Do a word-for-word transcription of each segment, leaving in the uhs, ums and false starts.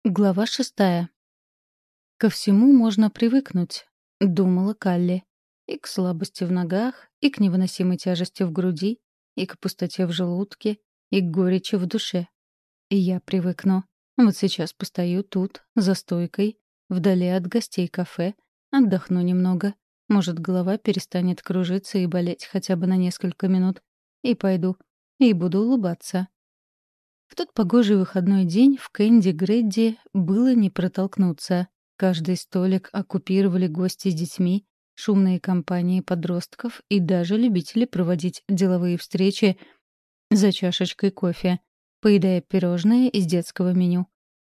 Глава шестая. «Ко всему можно привыкнуть», — думала Калли. И к слабости в ногах, и к невыносимой тяжести в груди, и к пустоте в желудке, и к горечи в душе. И я привыкну. Вот сейчас постою тут, за стойкой, вдали от гостей кафе, отдохну немного. Может, голова перестанет кружиться и болеть хотя бы на несколько минут. И пойду. И буду улыбаться. В тот погожий выходной день в Кэнди Гредди было не протолкнуться. Каждый столик оккупировали гости с детьми, шумные компании подростков и даже любители проводить деловые встречи за чашечкой кофе, поедая пирожные из детского меню.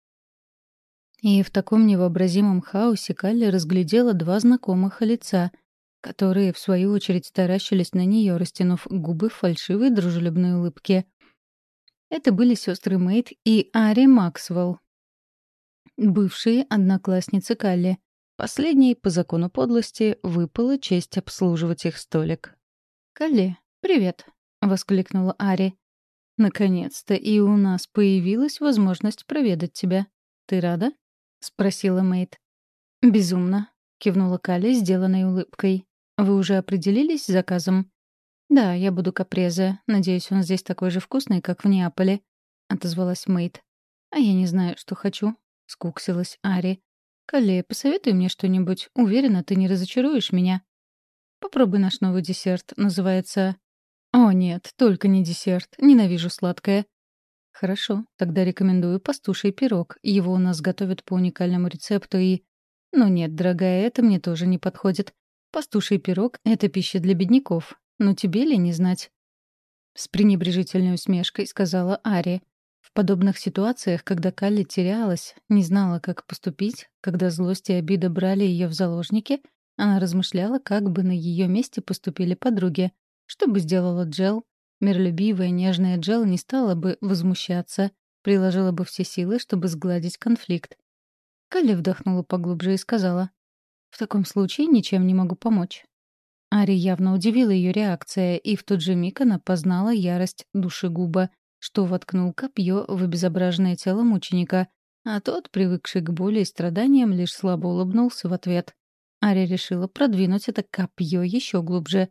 И в таком невообразимом хаосе Калли разглядела два знакомых лица, которые, в свою очередь, таращились на нее, растянув губы в фальшивой дружелюбной улыбке. Это были сестры Мэйд и Ари Максвелл, бывшие одноклассницы Калли. Последней, по закону подлости, выпала честь обслуживать их столик. «Калли, привет!» — воскликнула Ари. «Наконец-то и у нас появилась возможность проведать тебя. Ты рада?» — спросила Мэйд. «Безумно!» — кивнула Калли, сделанной улыбкой. «Вы уже определились с заказом?» «Да, я буду капрезе. Надеюсь, он здесь такой же вкусный, как в Неаполе», — отозвалась Мэйд. «А я не знаю, что хочу», — скуксилась Ари. «Калле, посоветуй мне что-нибудь. Уверена, ты не разочаруешь меня». «Попробуй наш новый десерт. Называется...» «О, нет, только не десерт. Ненавижу сладкое». «Хорошо, тогда рекомендую пастуший пирог. Его у нас готовят по уникальному рецепту и...» «Ну нет, дорогая, это мне тоже не подходит. Пастуший пирог — это пища для бедняков. Но тебе ли не знать?» С пренебрежительной усмешкой сказала Ари. В подобных ситуациях, когда Калли терялась, не знала, как поступить, когда злость и обида брали ее в заложники, она размышляла, как бы на ее месте поступили подруги. Что бы сделала Джел? Миролюбивая, нежная Джел не стала бы возмущаться, приложила бы все силы, чтобы сгладить конфликт. Калли вдохнула поглубже и сказала: «В таком случае ничем не могу помочь». Ари явно удивила ее реакция, и в тот же миг она познала ярость душегуба, что воткнул копье в обезображенное тело мученика, а тот, привыкший к боли и страданиям, лишь слабо улыбнулся в ответ. Ари решила продвинуть это копье еще глубже.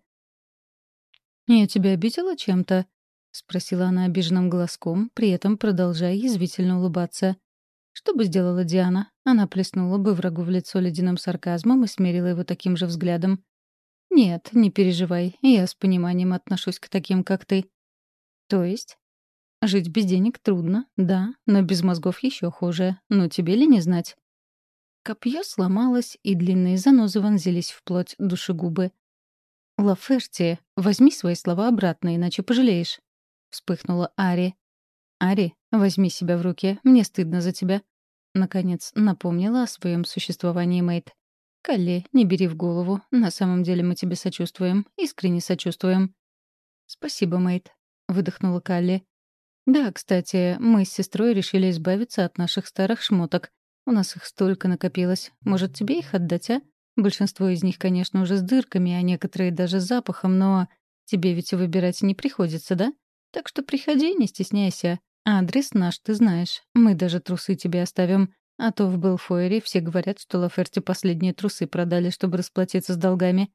«Я тебя обидела чем-то?» — спросила она обиженным голоском, при этом продолжая язвительно улыбаться. Что бы сделала Диана? Она плеснула бы врагу в лицо ледяным сарказмом и смерила его таким же взглядом. «Нет, не переживай, я с пониманием отношусь к таким, как ты». «То есть?» «Жить без денег трудно, да, но без мозгов еще хуже. Но тебе ли не знать?» Копье сломалось, и длинные занозы вонзились в плоть душегубы. «Лаферти, возьми свои слова обратно, иначе пожалеешь», — вспыхнула Ари. «Ари, возьми себя в руки, мне стыдно за тебя», — наконец напомнила о своем существовании Мэйд. «Калли, не бери в голову. На самом деле мы тебе сочувствуем. Искренне сочувствуем». «Спасибо, Мэйд», — выдохнула Калли. «Да, кстати, мы с сестрой решили избавиться от наших старых шмоток. У нас их столько накопилось. Может, тебе их отдать, а? Большинство из них, конечно, уже с дырками, а некоторые даже с запахом, но тебе ведь выбирать не приходится, да? Так что приходи, не стесняйся. Адрес наш ты знаешь. Мы даже трусы тебе оставим. А то в Белфойре все говорят, что Лаферти последние трусы продали, чтобы расплатиться с долгами».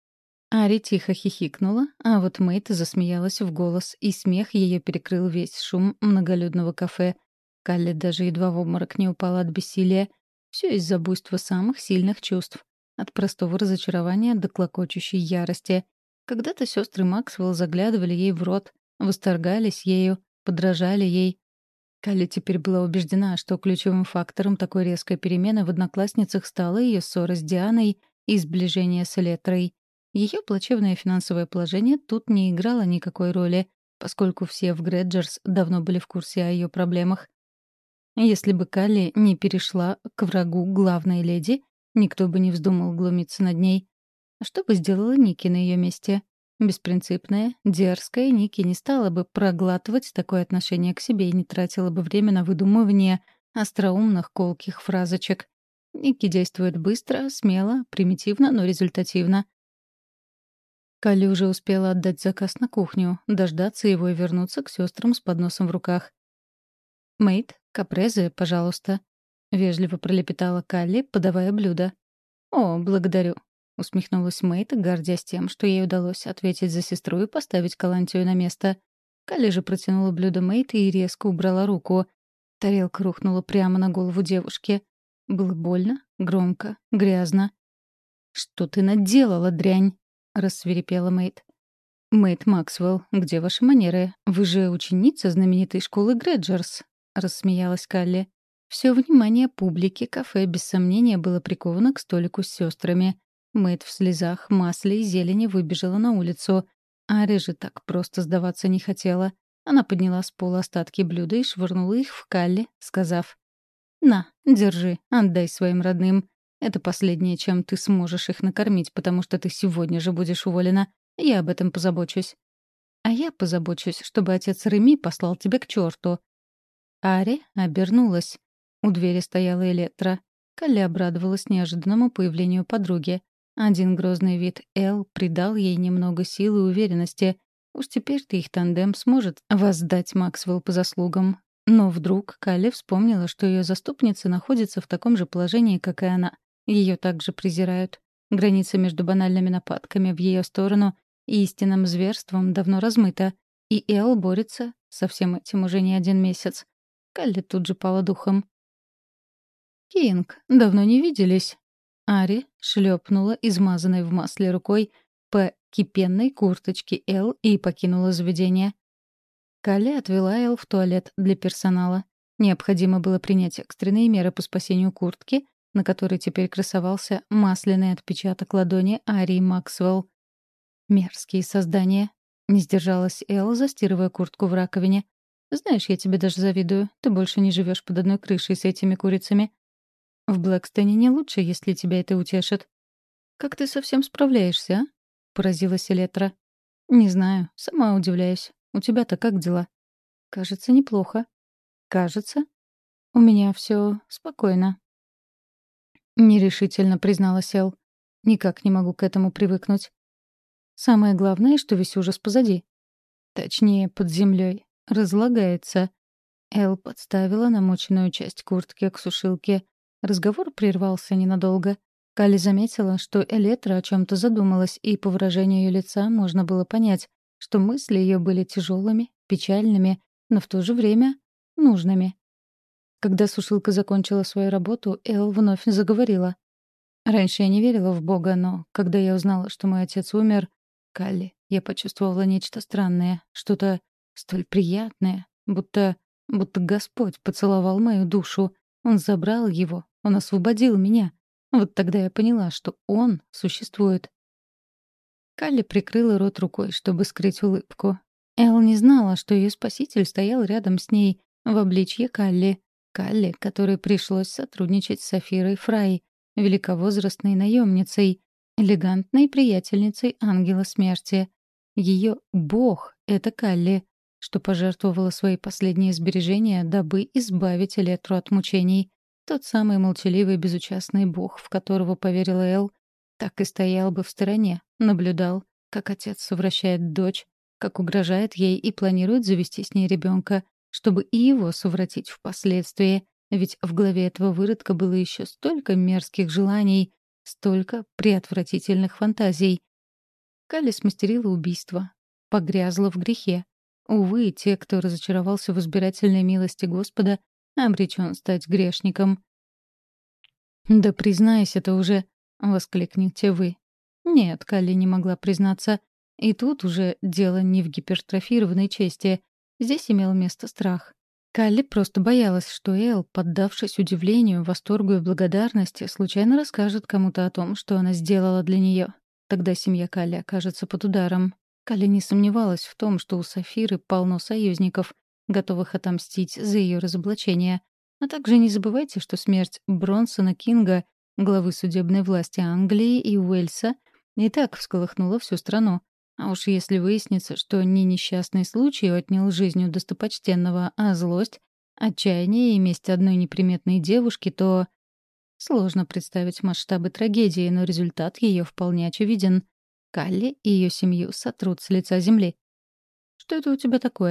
Ари тихо хихикнула, а вот Мэйд засмеялась в голос, и смех ее перекрыл весь шум многолюдного кафе. Калли даже едва в обморок не упала от бессилия. Все из-за буйства самых сильных чувств. От простого разочарования до клокочущей ярости. Когда-то сестры Максвелл заглядывали ей в рот, восторгались ею, подражали ей. Калли теперь была убеждена, что ключевым фактором такой резкой перемены в одноклассницах стала ее ссора с Дианой и сближение с Элетрой. Ее плачевное финансовое положение тут не играло никакой роли, поскольку все в Греджерс давно были в курсе о ее проблемах. Если бы Калли не перешла к врагу главной леди, никто бы не вздумал глумиться над ней. А что бы сделала Ники на ее месте? Беспринципная, дерзкая Ники не стала бы проглатывать такое отношение к себе и не тратила бы время на выдумывание остроумных колких фразочек. Ники действует быстро, смело, примитивно, но результативно. Калли уже успела отдать заказ на кухню, дождаться его и вернуться к сестрам с подносом в руках. «Мэйд, капрезе, пожалуйста». — вежливо пролепетала Калли, подавая блюдо. «О, благодарю», — усмехнулась Мэйд, гордясь тем, что ей удалось ответить за сестру и поставить Калантию на место. Калли же протянула блюдо Мэйд и резко убрала руку. Тарелка рухнула прямо на голову девушки. Было больно, громко, грязно. «Что ты наделала, дрянь?» — рассвирепела Мэйд. «Мэйд Максвелл, где ваши манеры? Вы же ученица знаменитой школы Грэджерс», — рассмеялась Калли. Все внимание публики кафе без сомнения было приковано к столику с сестрами. Мэйд в слезах, масле и зелени выбежала на улицу. Ари же так просто сдаваться не хотела. Она подняла с пола остатки блюда и швырнула их в Калли, сказав: «На, держи, отдай своим родным. Это последнее, чем ты сможешь их накормить, потому что ты сегодня же будешь уволена. Я об этом позабочусь». «А я позабочусь, чтобы отец Реми послал тебя к черту». Ари обернулась. У двери стояла Электра. Калли обрадовалась неожиданному появлению подруги. Один грозный вид Эл придал ей немного силы и уверенности. Уж теперь-то их тандем сможет воздать Максвелл по заслугам. Но вдруг Калли вспомнила, что ее заступница находится в таком же положении, как и она. Ее также презирают. Граница между банальными нападками в ее сторону и истинным зверством давно размыта. И Эл борется со всем этим уже не один месяц. Калли тут же пала духом. «Кинг, давно не виделись». Ари шлепнула измазанной в масле рукой по кипенной курточке Эл и покинула заведение. Калли отвела Эл в туалет для персонала. Необходимо было принять экстренные меры по спасению куртки, на которой теперь красовался масляный отпечаток ладони Арии Максвелл. «Мерзкие создания», — не сдержалась Эл, застирывая куртку в раковине. «Знаешь, я тебе даже завидую. Ты больше не живешь под одной крышей с этими курицами. В Блэкстоне не лучше, если тебя это утешит». «Как ты совсем справляешься, а?» — поразилась Электра. «Не знаю, сама удивляюсь. У тебя-то как дела?» «Кажется, неплохо». «Кажется?» «У меня все спокойно», — нерешительно призналась Эл. «Никак не могу к этому привыкнуть. Самое главное, что весь ужас позади. Точнее, под землей. Разлагается». Эл подставила намоченную часть куртки к сушилке. Разговор прервался ненадолго. Калли заметила, что Электра о чем-то задумалась, и по выражению ее лица можно было понять, что мысли ее были тяжелыми, печальными, но в то же время нужными. Когда сушилка закончила свою работу, Эл вновь заговорила. «Раньше я не верила в Бога, но когда я узнала, что мой отец умер, Калли, я почувствовала нечто странное, что-то столь приятное, будто... будто Господь поцеловал мою душу. Он забрал его, он освободил меня. Вот тогда я поняла, что он существует». Калли прикрыла рот рукой, чтобы скрыть улыбку. Эл не знала, что ее спаситель стоял рядом с ней, в обличье Калли. Калли, которой пришлось сотрудничать с Сафирой Фрай, великовозрастной наемницей, элегантной приятельницей ангела смерти. Ее бог — это Калли, что пожертвовала свои последние сбережения, дабы избавить Элетру от мучений. Тот самый молчаливый безучастный бог, в которого поверила Эл, так и стоял бы в стороне, наблюдал, как отец совращает дочь, как угрожает ей и планирует завести с ней ребенка, чтобы и его совратить впоследствии, ведь в голове этого выродка было еще столько мерзких желаний, столько преотвратительных фантазий. Калли смастерила убийство, погрязла в грехе. Увы, те, кто разочаровался в избирательной милости Господа, обречен стать грешником. «Да признайся это уже!» — воскликнете вы. Нет, Калли не могла признаться. И тут уже дело не в гипертрофированной чести. Здесь имел место страх. Калли просто боялась, что Эл, поддавшись удивлению, восторгу и благодарности, случайно расскажет кому-то о том, что она сделала для нее. Тогда семья Калли окажется под ударом. Калли не сомневалась в том, что у Сафиры полно союзников, готовых отомстить за ее разоблачение. А также не забывайте, что смерть Бронсона Кинга, главы судебной власти Англии и Уэльса, и так всколыхнула всю страну. А уж если выяснится, что не несчастный случай отнял жизнь у достопочтенного, а злость, отчаяние и месть одной неприметной девушки, то... Сложно представить масштабы трагедии, но результат ее вполне очевиден. Калли и ее семью сотрут с лица земли. «Что это у тебя такое?»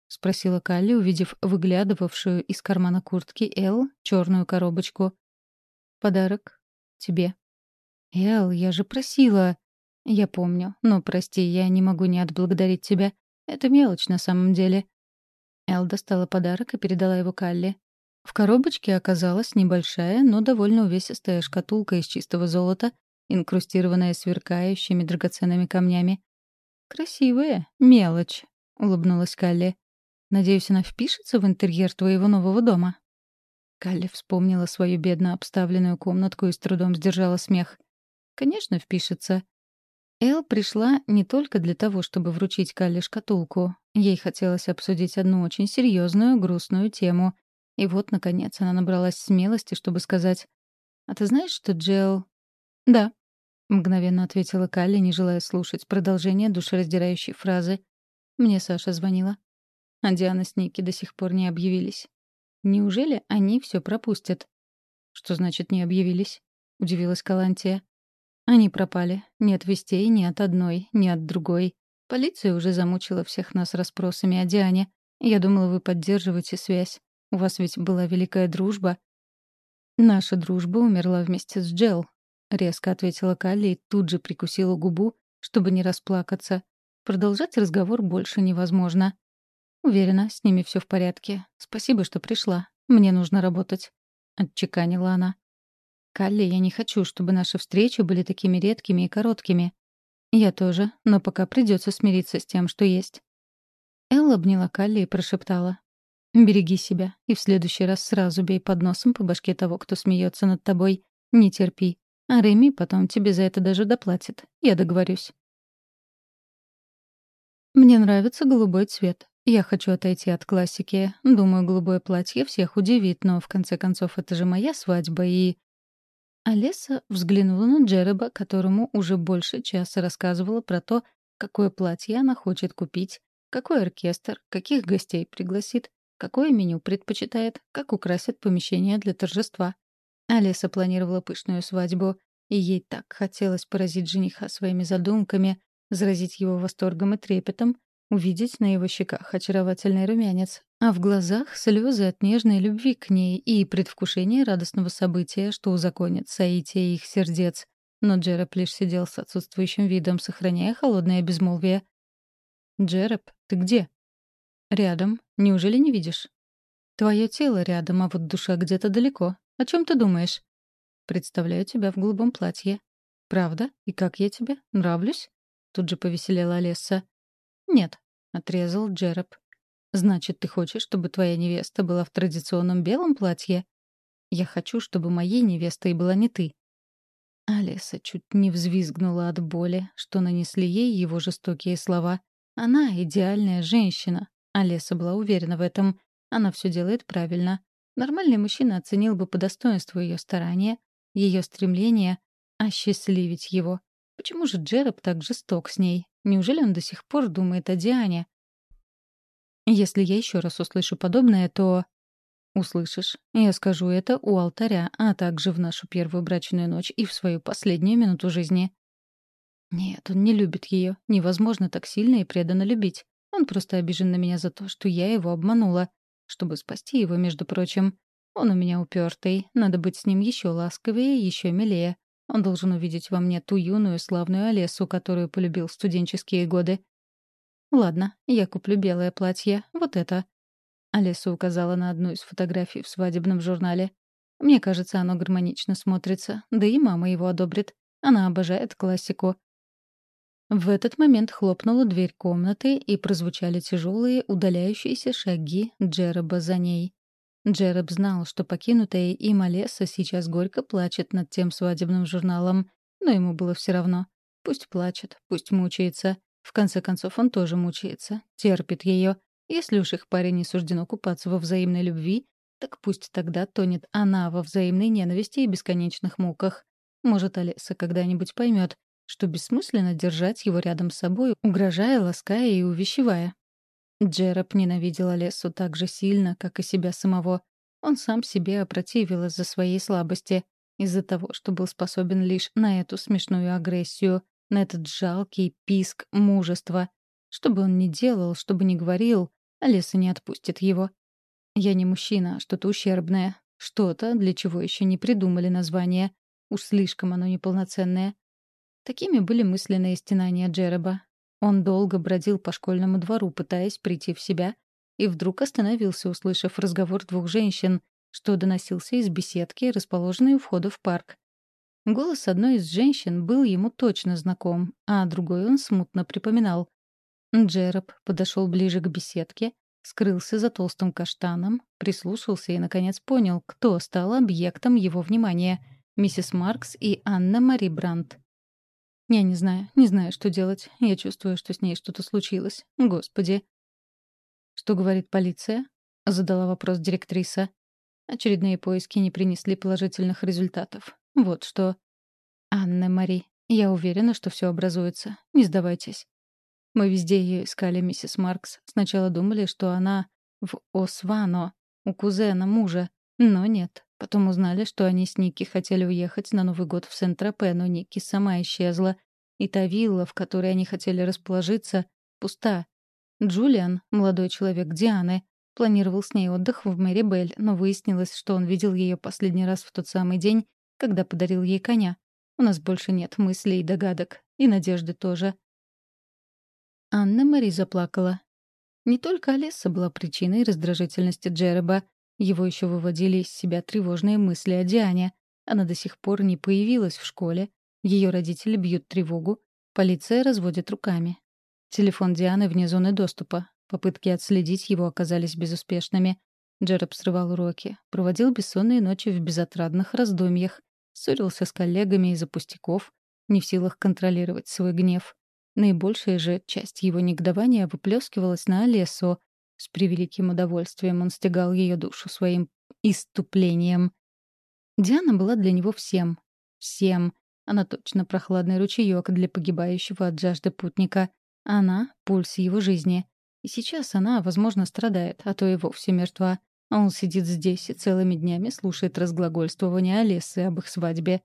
— спросила Калли, увидев выглядывавшую из кармана куртки Эл черную коробочку. «Подарок. Тебе». «Эл, я же просила...» «Я помню, но, прости, я не могу не отблагодарить тебя. Это мелочь на самом деле». Эл достала подарок и передала его Калли. В коробочке оказалась небольшая, но довольно увесистая шкатулка из чистого золота, инкрустированная сверкающими драгоценными камнями. «Красивая мелочь», — улыбнулась Калли. «Надеюсь, она впишется в интерьер твоего нового дома?» Калли вспомнила свою бедно обставленную комнатку и с трудом сдержала смех. «Конечно, впишется». Эл пришла не только для того, чтобы вручить Калли шкатулку. Ей хотелось обсудить одну очень серьезную, грустную тему. И вот, наконец, она набралась смелости, чтобы сказать: «А ты знаешь, что Джел...» «Да», — мгновенно ответила Калли, не желая слушать продолжение душераздирающей фразы. «Мне Саша звонила». А Диана с Ники до сих пор не объявились. Неужели они все пропустят? «Что значит «не объявились»?» — удивилась Калантия. «Они пропали. Нет вестей ни от одной, ни от другой. Полиция уже замучила всех нас расспросами о Диане. Я думала, вы поддерживаете связь. У вас ведь была великая дружба». «Наша дружба умерла вместе с Джел», — резко ответила Калли и тут же прикусила губу, чтобы не расплакаться. Продолжать разговор больше невозможно. «Уверена, с ними все в порядке. Спасибо, что пришла. Мне нужно работать», — отчеканила она. «Калли, я не хочу, чтобы наши встречи были такими редкими и короткими». «Я тоже, но пока придется смириться с тем, что есть». Элла обняла Калли и прошептала: «Береги себя, и в следующий раз сразу бей под носом по башке того, кто смеется над тобой. Не терпи. А Реми потом тебе за это даже доплатит. Я договорюсь». «Мне нравится голубой цвет. Я хочу отойти от классики. Думаю, голубое платье всех удивит, но в конце концов это же моя свадьба, и...» Олеса взглянула на Джереба, которому уже больше часа рассказывала про то, какое платье она хочет купить, какой оркестр, каких гостей пригласит, какое меню предпочитает, как украсит помещение для торжества. Олеса планировала пышную свадьбу, и ей так хотелось поразить жениха своими задумками, заразить его восторгом и трепетом, увидеть на его щеках очаровательный румянец, а в глазах слезы от нежной любви к ней и предвкушение радостного события, что узаконит соитие их сердец. Но Джереб лишь сидел с отсутствующим видом, сохраняя холодное безмолвие. «Джереб, ты где?» «Рядом. Неужели не видишь?» «Твое тело рядом, а вот душа где-то далеко. О чем ты думаешь?» «Представляю тебя в голубом платье». «Правда? И как я тебе? Нравлюсь?» Тут же повеселела Олесса. «Нет», — отрезал Джереб. «Значит, ты хочешь, чтобы твоя невеста была в традиционном белом платье?» «Я хочу, чтобы моей невестой была не ты». Алиса чуть не взвизгнула от боли, что нанесли ей его жестокие слова. Она — идеальная женщина. Алиса была уверена в этом. Она все делает правильно. Нормальный мужчина оценил бы по достоинству ее старания, ее стремление осчастливить его. Почему же Джероб так жесток с ней? Неужели он до сих пор думает о Диане? Если я еще раз услышу подобное, то... Услышишь. Я скажу это у алтаря, а также в нашу первую брачную ночь и в свою последнюю минуту жизни. Нет, он не любит ее. Невозможно так сильно и преданно любить. Он просто обижен на меня за то, что я его обманула. Чтобы спасти его, между прочим. Он у меня упертый. Надо быть с ним еще ласковее, еще милее. Он должен увидеть во мне ту юную славную Олесу, которую полюбил в студенческие годы. Ладно, я куплю белое платье. Вот это. Олеса указала на одну из фотографий в свадебном журнале. Мне кажется, оно гармонично смотрится. Да и мама его одобрит. Она обожает классику. В этот момент хлопнула дверь комнаты, и прозвучали тяжелые, удаляющиеся шаги Джереба за ней. Джереб знал, что покинутая им Олеса сейчас горько плачет над тем свадебным журналом, но ему было все равно. Пусть плачет, пусть мучается. В конце концов, он тоже мучается, терпит ее. Если уж их паре не суждено купаться во взаимной любви, так пусть тогда тонет она во взаимной ненависти и бесконечных муках. Может, Олеса когда-нибудь поймет, что бессмысленно держать его рядом с собой, угрожая, лаская и увещевая. Джероб ненавидел Олесу так же сильно, как и себя самого. Он сам себе опротивил из-за своей слабости, из-за того, что был способен лишь на эту смешную агрессию, на этот жалкий писк мужества. Что бы он ни делал, что бы ни говорил, Алиса не отпустит его. Я не мужчина, а что-то ущербное. Что-то, для чего еще не придумали название. Уж слишком оно неполноценное. Такими были мысленные стенания Джереба. Он долго бродил по школьному двору, пытаясь прийти в себя, и вдруг остановился, услышав разговор двух женщин, что доносился из беседки, расположенной у входа в парк. Голос одной из женщин был ему точно знаком, а другой он смутно припоминал. Джероб подошел ближе к беседке, скрылся за толстым каштаном, прислушался и, наконец, понял, кто стал объектом его внимания — миссис Маркс и Анна Мари Брандт. «Я не знаю, не знаю, что делать. Я чувствую, что с ней что-то случилось. Господи!» «Что говорит полиция?» — задала вопрос директриса. Очередные поиски не принесли положительных результатов. Вот что. «Анна-Мари, я уверена, что все образуется. Не сдавайтесь». Мы везде ее искали, миссис Маркс. Сначала думали, что она в Освано, у кузена мужа. Но нет. Потом узнали, что они с Никки хотели уехать на Новый год в Сент-Тропе, но Никки сама исчезла. И та вилла, в которой они хотели расположиться, пуста. Джулиан, молодой человек Дианы, планировал с ней отдых в Мэри-Белль, но выяснилось, что он видел ее последний раз в тот самый день, когда подарил ей коня. У нас больше нет мыслей и догадок. И надежды тоже. Анна-Мари заплакала. Не только Алисса была причиной раздражительности Джереба. Его еще выводили из себя тревожные мысли о Диане. Она до сих пор не появилась в школе. Ее родители бьют тревогу. Полиция разводит руками. Телефон Дианы вне зоны доступа. Попытки отследить его оказались безуспешными. Джереб срывал уроки, проводил бессонные ночи в безотрадных раздумьях, ссорился с коллегами из-за пустяков, не в силах контролировать свой гнев. Наибольшая же часть его негодования выплескивалась на Алессу. С превеликим удовольствием он стягал ее душу своим исступлением. Диана была для него всем. Всем. Она точно прохладный ручеёк для погибающего от жажды путника. Она — пульс его жизни. И сейчас она, возможно, страдает, а то и вовсе мертва. А он сидит здесь и целыми днями слушает разглагольствование Алессы об их свадьбе.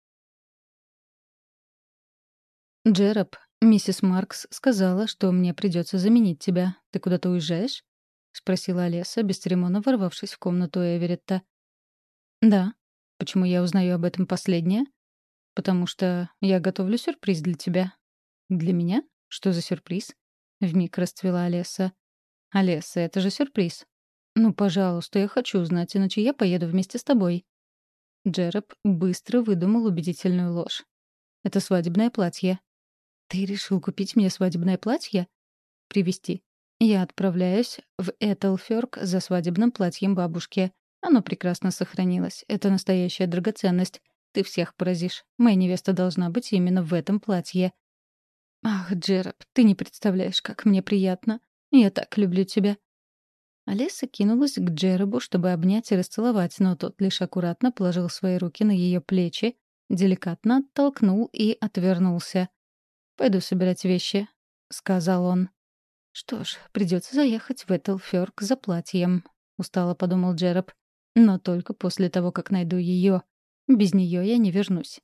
«Джероб, миссис Маркс сказала, что мне придется заменить тебя. Ты куда-то уезжаешь?» — спросила Алесса, бесцеремонно ворвавшись в комнату Эверетта. «Да. Почему я узнаю об этом последнее?» «Потому что я готовлю сюрприз для тебя». «Для меня? Что за сюрприз?» — вмиг расцвела Алесса. «Алесса, это же сюрприз». «Ну, пожалуйста, я хочу узнать, иначе я поеду вместе с тобой». Джероб быстро выдумал убедительную ложь. «Это свадебное платье». «Ты решил купить мне свадебное платье?» «Привезти. Я отправляюсь в Этелфёрк за свадебным платьем бабушки. Оно прекрасно сохранилось. Это настоящая драгоценность. Ты всех поразишь. Моя невеста должна быть именно в этом платье». «Ах, Джероб, ты не представляешь, как мне приятно. Я так люблю тебя». Алиса кинулась к Джеробу, чтобы обнять и расцеловать, но тот лишь аккуратно положил свои руки на ее плечи, деликатно оттолкнул и отвернулся. «Пойду собирать вещи», — сказал он. «Что ж, придется заехать в Этелфёрк за платьем», — устало подумал Джероб. «Но только после того, как найду ее. Без нее я не вернусь».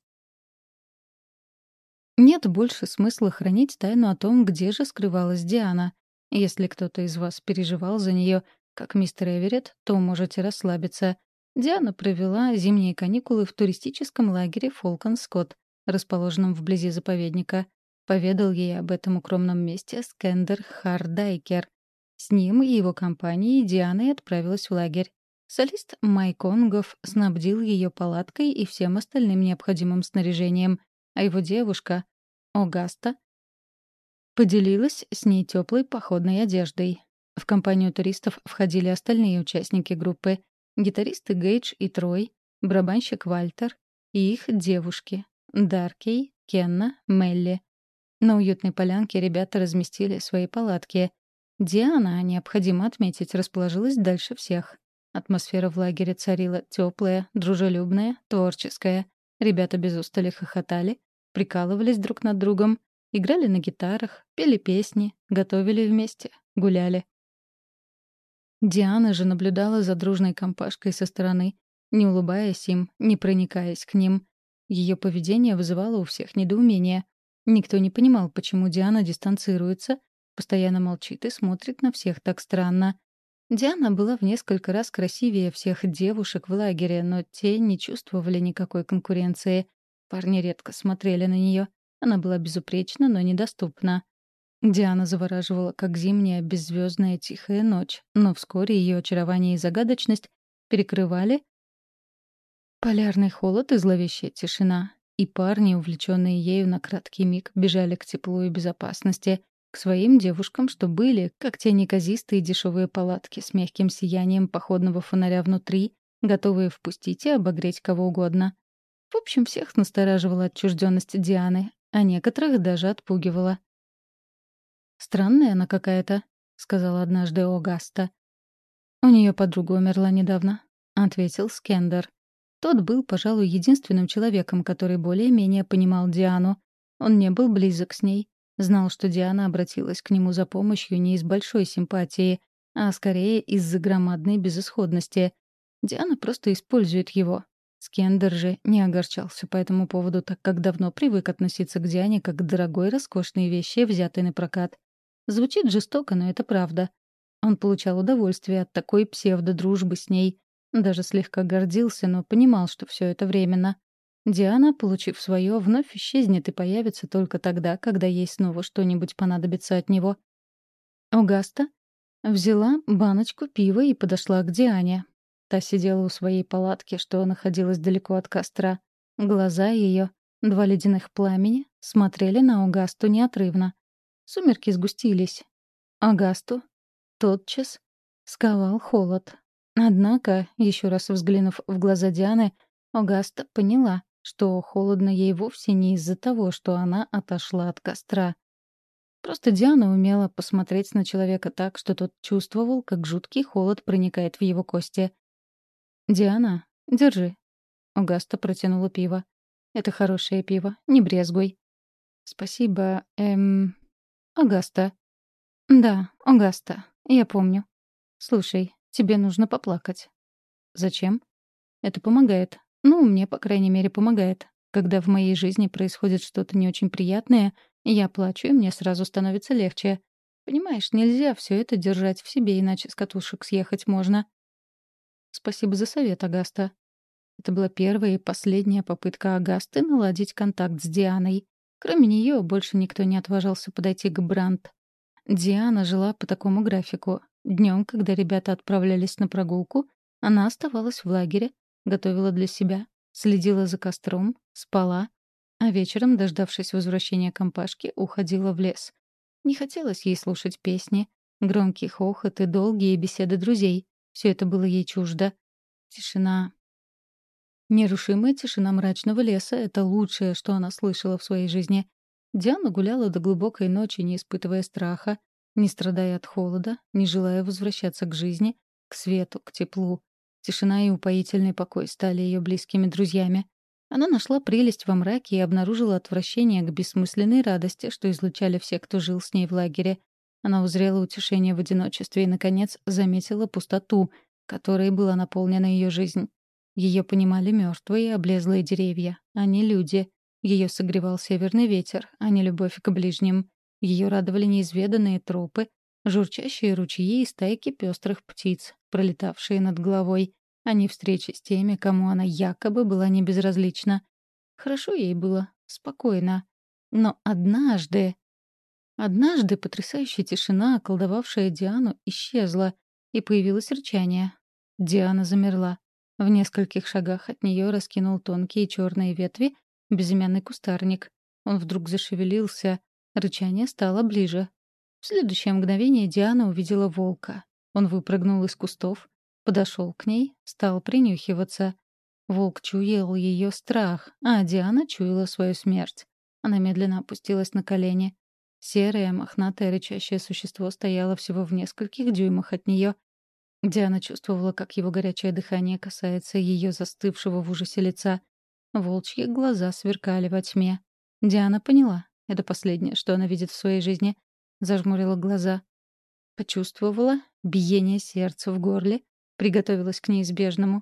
Нет больше смысла хранить тайну о том, где же скрывалась Диана. Если кто-то из вас переживал за нее, как мистер Эверетт, то можете расслабиться. Диана провела зимние каникулы в туристическом лагере Фолкон-Скотт, расположенном вблизи заповедника. Поведал ей об этом укромном месте Скендер Хардайкер. С ним и его компанией Диана и отправилась в лагерь. Солист Майконгов снабдил ее палаткой и всем остальным необходимым снаряжением, а его девушка, Огаста, поделилась с ней теплой походной одеждой. В компанию туристов входили остальные участники группы — гитаристы Гейдж и Трой, барабанщик Вальтер и их девушки — Даркей, Кенна, Мелли. На уютной полянке ребята разместили свои палатки. Диана, необходимо отметить, расположилась дальше всех. Атмосфера в лагере царила теплая, дружелюбная, творческая. Ребята без устали хохотали, прикалывались друг над другом, играли на гитарах, пели песни, готовили вместе, гуляли. Диана же наблюдала за дружной компашкой со стороны, не улыбаясь им, не проникаясь к ним. Ее поведение вызывало у всех недоумение. Никто не понимал, почему Диана дистанцируется, Постоянно молчит и смотрит на всех так странно. Диана была в несколько раз красивее всех девушек в лагере, но те не чувствовали никакой конкуренции. Парни редко смотрели на нее. Она была безупречна, но недоступна. Диана завораживала, как зимняя беззвездная тихая ночь, но вскоре ее очарование и загадочность перекрывали полярный холод и зловещая тишина. И парни, увлеченные ею на краткий миг, бежали к теплу и безопасности, к своим девушкам, что были, как те неказистые дешевые палатки с мягким сиянием походного фонаря внутри, готовые впустить и обогреть кого угодно. В общем, всех настораживала отчужденность Дианы, а некоторых даже отпугивала. «Странная она какая-то», — сказала однажды Огаста. «У нее подруга умерла недавно», — ответил Скендер. Тот был, пожалуй, единственным человеком, который более-менее понимал Диану. Он не был близок с ней. Знал, что Диана обратилась к нему за помощью не из большой симпатии, а скорее из-за громадной безысходности. Диана просто использует его. Скендер же не огорчался по этому поводу, так как давно привык относиться к Диане как к дорогой, роскошной вещи, взятой на прокат. Звучит жестоко, но это правда. Он получал удовольствие от такой псевдодружбы с ней. Даже слегка гордился, но понимал, что все это временно. Диана, получив свое, вновь исчезнет и появится только тогда, когда ей снова что-нибудь понадобится от него. Аугаста взяла баночку пива и подошла к Диане. Та сидела у своей палатки, что находилась далеко от костра. Глаза ее, два ледяных пламени, смотрели на Аугасту неотрывно. Сумерки сгустились. Агасту тотчас сковал холод. Однако, еще раз взглянув в глаза Дианы, Огаста поняла, что холодно ей вовсе не из-за того, что она отошла от костра. Просто Диана умела посмотреть на человека так, что тот чувствовал, как жуткий холод проникает в его кости. «Диана, держи». Огаста протянула пиво. «Это хорошее пиво, не брезгуй». «Спасибо, эм... Огаста». «Да, Огаста, я помню. Слушай, тебе нужно поплакать». «Зачем?» «Это помогает. Ну, мне, по крайней мере, помогает. Когда в моей жизни происходит что-то не очень приятное, я плачу, и мне сразу становится легче. Понимаешь, нельзя все это держать в себе, иначе с катушек съехать можно». «Спасибо за совет, Агаста». Это была первая и последняя попытка Агасты наладить контакт с Дианой. Кроме нее больше никто не отважился подойти к Брандт. Диана жила по такому графику. Днем, когда ребята отправлялись на прогулку, она оставалась в лагере, готовила для себя, следила за костром, спала, а вечером, дождавшись возвращения компашки, уходила в лес. Не хотелось ей слушать песни, громкий хохот и долгие беседы друзей. Все это было ей чуждо. Тишина. Нерушимая тишина мрачного леса — это лучшее, что она слышала в своей жизни. Диана гуляла до глубокой ночи, не испытывая страха, не страдая от холода, не желая возвращаться к жизни, к свету, к теплу. Тишина и упоительный покой стали ее близкими друзьями. Она нашла прелесть во мраке и обнаружила отвращение к бессмысленной радости, что излучали все, кто жил с ней в лагере. Она узрела утешение в одиночестве и, наконец, заметила пустоту, которой была наполнена ее жизнь. Ее понимали мертвые, облезлые деревья, а не люди. Ее согревал северный ветер, а не любовь к ближним. Ее радовали неизведанные тропы, журчащие ручьи и стайки пестрых птиц, пролетавшие над головой, а не встречи с теми, кому она якобы была не безразлична. Хорошо ей было, спокойно. Но однажды... Однажды потрясающая тишина, околдовавшая Диану, исчезла, и появилось рычание. Диана замерла. В нескольких шагах от нее раскинул тонкие черные ветви безымянный кустарник. Он вдруг зашевелился, рычание стало ближе. В следующее мгновение Диана увидела волка. Он выпрыгнул из кустов, подошел к ней, стал принюхиваться. Волк чуял ее страх, а Диана чуяла свою смерть. Она медленно опустилась на колени. Серое, мохнатое, рычащее существо стояло всего в нескольких дюймах от нее. Диана чувствовала, как его горячее дыхание касается ее застывшего в ужасе лица. Волчьи глаза сверкали во тьме. Диана поняла. Это последнее, что она видит в своей жизни. Зажмурила глаза. Почувствовала биение сердца в горле. Приготовилась к неизбежному.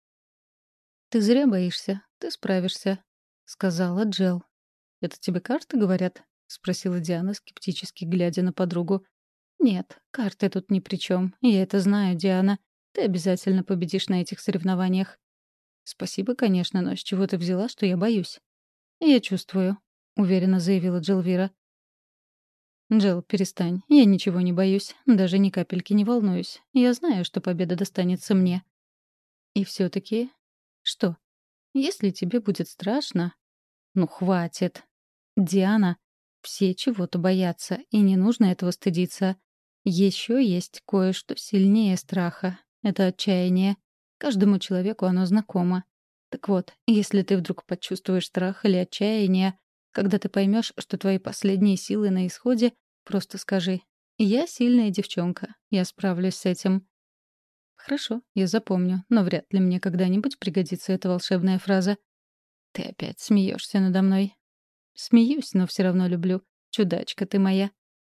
«Ты зря боишься. Ты справишься», — сказала Джел. «Это тебе карты говорят?» спросила Диана, скептически глядя на подругу. «Нет, карты тут ни при чем. Я это знаю, Диана. Ты обязательно победишь на этих соревнованиях». «Спасибо, конечно, но с чего ты взяла, что я боюсь?» «Я чувствую», — уверенно заявила Джилвира. «Джилл, перестань. Я ничего не боюсь. Даже ни капельки не волнуюсь. Я знаю, что победа достанется мне». «И все-таки...» «Что? Если тебе будет страшно...» «Ну, хватит!» «Диана, все чего-то боятся, и не нужно этого стыдиться. Еще есть кое-что сильнее страха. Это отчаяние. Каждому человеку оно знакомо. Так вот, если ты вдруг почувствуешь страх или отчаяние, когда ты поймешь, что твои последние силы на исходе, просто скажи: «Я сильная девчонка, я справлюсь с этим». Хорошо, я запомню, но вряд ли мне когда-нибудь пригодится эта волшебная фраза. Ты опять смеешься надо мной. Смеюсь, но все равно люблю. Чудачка ты моя.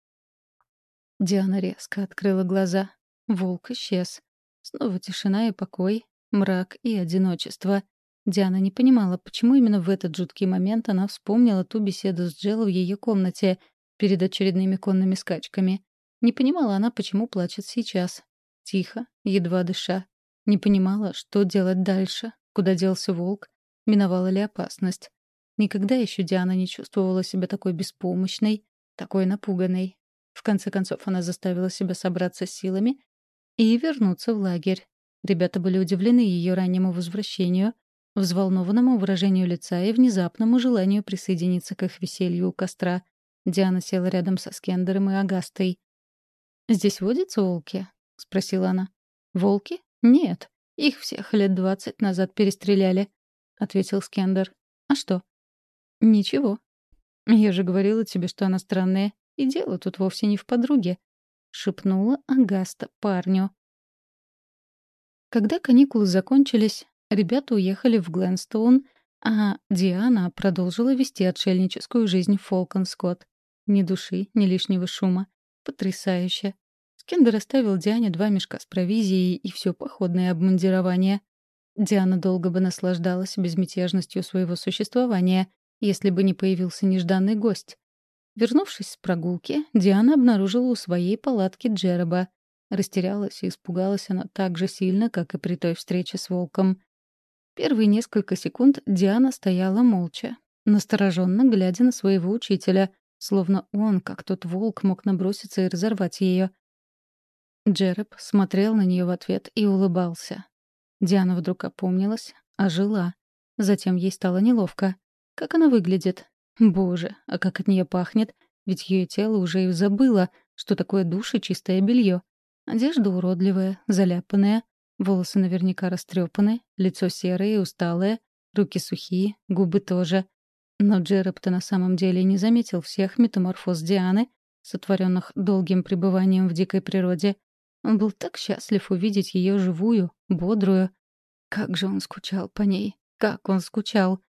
Диана резко открыла глаза. Волк исчез. Снова тишина и покой, мрак и одиночество. Диана не понимала, почему именно в этот жуткий момент она вспомнила ту беседу с Джелло в ее комнате перед очередными конными скачками. Не понимала она, почему плачет сейчас. Тихо, едва дыша. Не понимала, что делать дальше, куда делся волк, миновала ли опасность. Никогда еще Диана не чувствовала себя такой беспомощной, такой напуганной. В конце концов, она заставила себя собраться с силами и вернуться в лагерь. Ребята были удивлены ее раннему возвращению, взволнованному выражению лица и внезапному желанию присоединиться к их веселью у костра. Диана села рядом со Скендером и Агастой. «Здесь водятся волки?» — спросила она. «Волки? Нет. Их всех лет двадцать назад перестреляли», — ответил Скендер. «А что?» «Ничего. Я же говорила тебе, что она странная. И дело тут вовсе не в подруге», — шепнула Агаста парню. Когда каникулы закончились, ребята уехали в Гленстоун, а Диана продолжила вести отшельническую жизнь в Фолконскотт. Ни души, ни лишнего шума. Потрясающе. Скендер оставил Диане два мешка с провизией и все походное обмундирование. Диана долго бы наслаждалась безмятежностью своего существования, если бы не появился нежданный гость. Вернувшись с прогулки, Диана обнаружила у своей палатки Джероба. Растерялась и испугалась она так же сильно, как и при той встрече с волком. Первые несколько секунд Диана стояла молча, настороженно глядя на своего учителя, словно он, как тот волк, мог наброситься и разорвать ее. Джероб смотрел на нее в ответ и улыбался. Диана вдруг опомнилась, ожила. Затем ей стало неловко. Как она выглядит? Боже, а как от нее пахнет? Ведь ее тело уже и забыло, что такое душ и чистое белье. Одежда уродливая, заляпанная, волосы наверняка растрепаны, лицо серое и усталое, руки сухие, губы тоже. Но Джероб-то на самом деле не заметил всех метаморфоз Дианы, сотворенных долгим пребыванием в дикой природе. Он был так счастлив увидеть ее живую, бодрую. Как же он скучал по ней, как он скучал.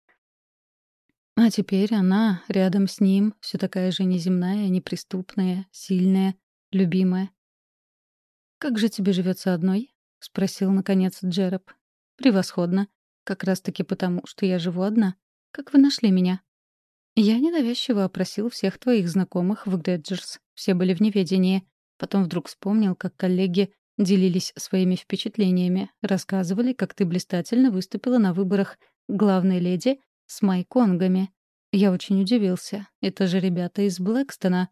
А теперь она рядом с ним, все такая же неземная, неприступная, сильная, любимая. «Как же тебе живется одной?» — спросил, наконец, Джероб. «Превосходно. Как раз-таки потому, что я живу одна. Как вы нашли меня?» «Я ненавязчиво опросил всех твоих знакомых в Гэджерс. Все были в неведении. Потом вдруг вспомнил, как коллеги делились своими впечатлениями, рассказывали, как ты блистательно выступила на выборах главной леди с майконгами. Я очень удивился. Это же ребята из Блэкстона.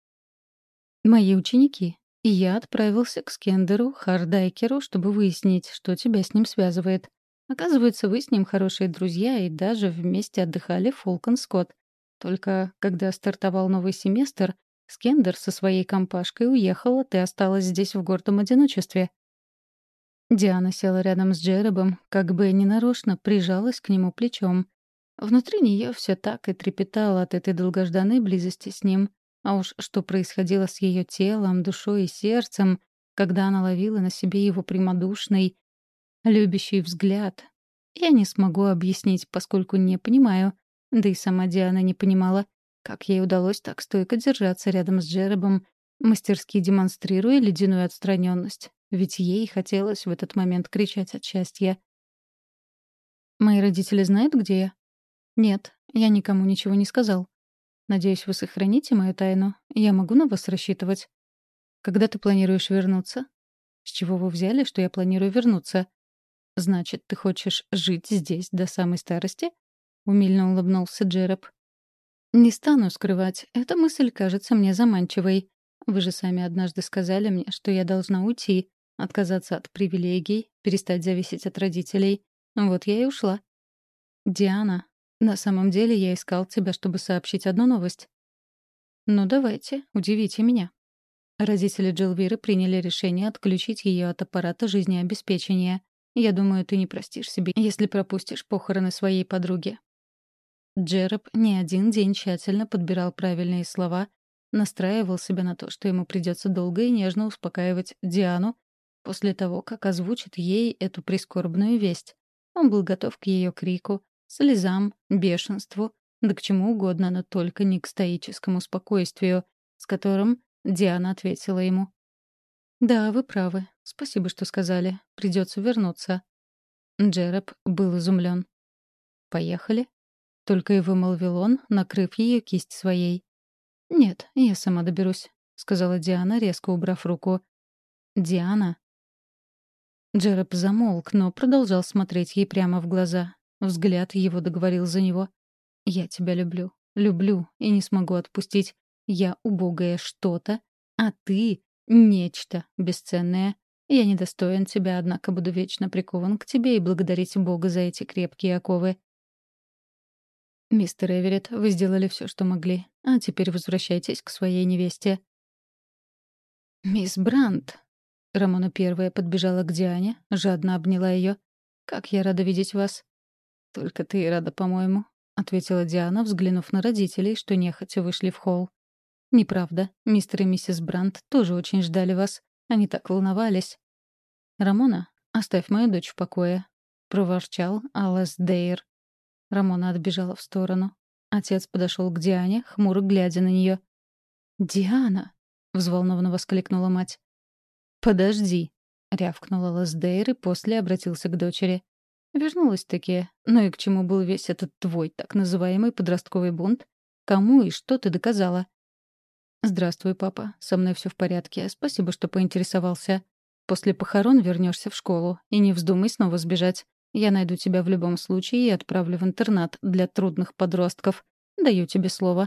Мои ученики. И я отправился к Скендеру Хардайкеру, чтобы выяснить, что тебя с ним связывает. Оказывается, вы с ним хорошие друзья и даже вместе отдыхали в Фолконскотт. Только когда стартовал новый семестр, Скендер со своей компашкой уехал, а ты осталась здесь в гордом одиночестве. Диана села рядом с Джеробом, как бы ненарочно прижалась к нему плечом. Внутри нее все так и трепетало от этой долгожданной близости с ним. А уж что происходило с ее телом, душой и сердцем, когда она ловила на себе его прямодушный, любящий взгляд, я не смогу объяснить, поскольку не понимаю. Да и сама Диана не понимала, как ей удалось так стойко держаться рядом с Джеробом, мастерски демонстрируя ледяную отстраненность. Ведь ей хотелось в этот момент кричать от счастья. «Мои родители знают, где я?» «Нет, я никому ничего не сказал». Надеюсь, вы сохраните мою тайну. Я могу на вас рассчитывать. Когда ты планируешь вернуться? С чего вы взяли, что я планирую вернуться? Значит, ты хочешь жить здесь до самой старости? Умильно улыбнулся Джероб. Не стану скрывать, эта мысль кажется мне заманчивой. Вы же сами однажды сказали мне, что я должна уйти, отказаться от привилегий, перестать зависеть от родителей. Вот я и ушла. Диана, на самом деле я искал тебя, чтобы сообщить одну новость. Ну давайте, удивите меня. Родители Джилвиры приняли решение отключить ее от аппарата жизнеобеспечения. Я думаю, ты не простишь себе, если пропустишь похороны своей подруги. Джероб не один день тщательно подбирал правильные слова, настраивал себя на то, что ему придется долго и нежно успокаивать Диану после того, как озвучит ей эту прискорбную весть. Он был готов к ее крику, слезам, бешенству, да к чему угодно, но только не к стоическому спокойствию, с которым Диана ответила ему. «Да, вы правы. Спасибо, что сказали. Придется вернуться». Джероб был изумлен. «Поехали?» — только и вымолвил он, накрыв ее кисть своей. «Нет, я сама доберусь», — сказала Диана, резко убрав руку. «Диана». Джероб замолк, но продолжал смотреть ей прямо в глаза. Взгляд его договорил за него. «Я тебя люблю. Люблю и не смогу отпустить. Я убогое что-то, а ты — нечто бесценное. Я недостоин тебя, однако буду вечно прикован к тебе и благодарить Бога за эти крепкие оковы». «Мистер Эверетт, вы сделали все, что могли. А теперь возвращайтесь к своей невесте». «Мисс Брандт!» Рамона первая подбежала к Диане, жадно обняла ее. «Как я рада видеть вас!» «Только ты и рада, по-моему», — ответила Диана, взглянув на родителей, что нехотя вышли в холл. «Неправда. Мистер и миссис Брандт тоже очень ждали вас. Они так волновались». «Рамона, оставь мою дочь в покое», — проворчал Аллас Дейр. Рамона отбежала в сторону. Отец подошел к Диане, хмуро глядя на нее. «Диана!» — взволнованно воскликнула мать. «Подожди!» — рявкнула Ласдейр и после обратился к дочери. «Вернулась-таки. Ну и к чему был весь этот твой так называемый подростковый бунт? Кому и что ты доказала?» «Здравствуй, папа. Со мной все в порядке. Спасибо, что поинтересовался. После похорон вернешься в школу. И не вздумай снова сбежать. Я найду тебя в любом случае и отправлю в интернат для трудных подростков. Даю тебе слово».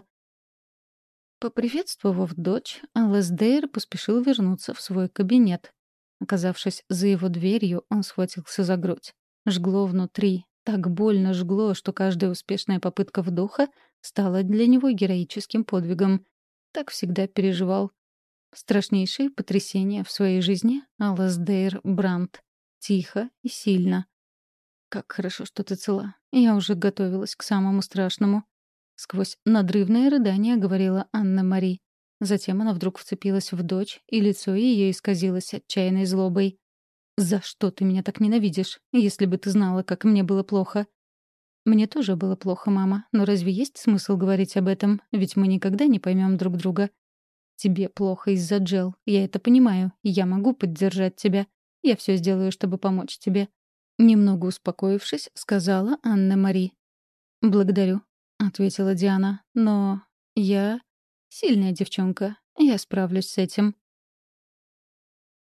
Поприветствовав дочь, Алэсдейр поспешил вернуться в свой кабинет. Оказавшись за его дверью, он схватился за грудь. Жгло внутри. Так больно жгло, что каждая успешная попытка вдоха стала для него героическим подвигом. Так всегда переживал страшнейшие потрясения в своей жизни Алэсдейр Брандт. Тихо и сильно. «Как хорошо, что ты цела. Я уже готовилась к самому страшному». Сквозь надрывное рыдание говорила Анна-Мари. Затем она вдруг вцепилась в дочь, и лицо ее исказилось отчаянной злобой. «За что ты меня так ненавидишь? Если бы ты знала, как мне было плохо». «Мне тоже было плохо, мама. Но разве есть смысл говорить об этом? Ведь мы никогда не поймем друг друга». «Тебе плохо из-за Джел. Я это понимаю. И я могу поддержать тебя. Я все сделаю, чтобы помочь тебе». Немного успокоившись, сказала Анна-Мари. «Благодарю», — ответила Диана. «Но я сильная девчонка. Я справлюсь с этим».